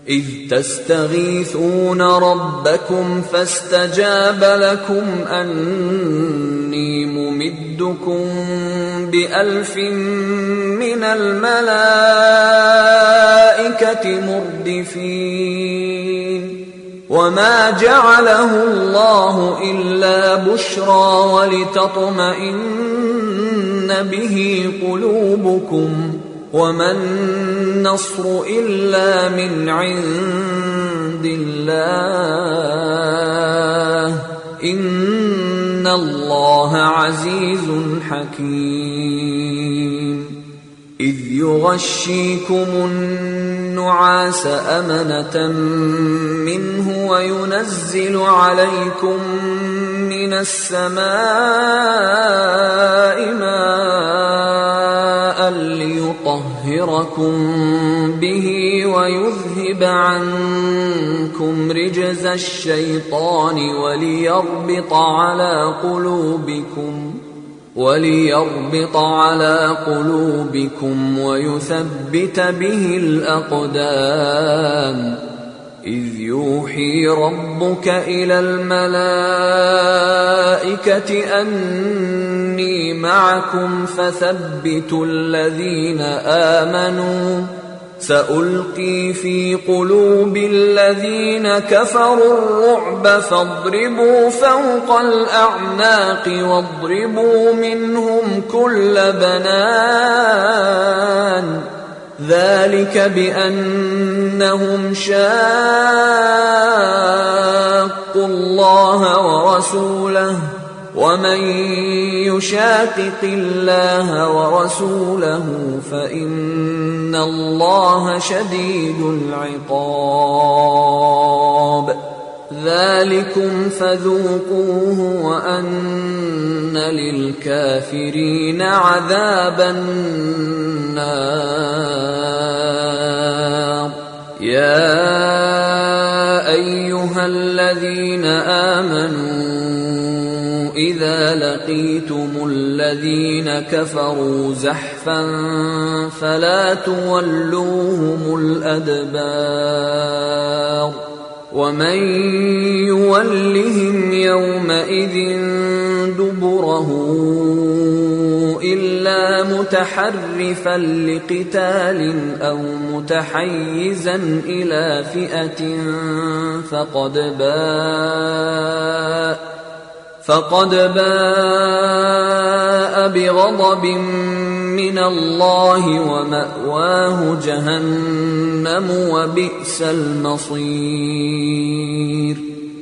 إذ تستغيثون ربكم فاستجاب لكم أني ممدكم ب1000 من الملائكة مردفين وما جعله الله إلا بشرى ولتطمئن به قلوبكم وما النصر إلا من عند الله إن الله عزيز حكيم إذ يغشيكم النعاس أمنة منه وينزل عليكم من السماء ماء ليطهركم به ويذهب عنكم رجز الشيطان وليربط على قلوبكم ويثبت به الأقدام إذ يوحي ربك إلى الملائكة أني معكم فثبتوا الذين آمنوا سألقي في قلوب الذين كفروا الرعب فاضربوا فوق الأعناق واضربوا منهم كل بنان ذلك بأنهم شاقوا الله ورسوله ومن يشاقق الله ورسوله فإن الله شديد العقاب ذلكم فذوقوه وأن للكافرين عذاب النار يا أيها الذين آمنوا إذا لقيتم الذين كفروا زحفا فلا تولوهم الأدبار ومن يولهم يومئذ دبره إلا متحرفا لقتال أو متحيزا إلى فئة فقد باء بغضب من الله ومأواه جهنم وبئس المصير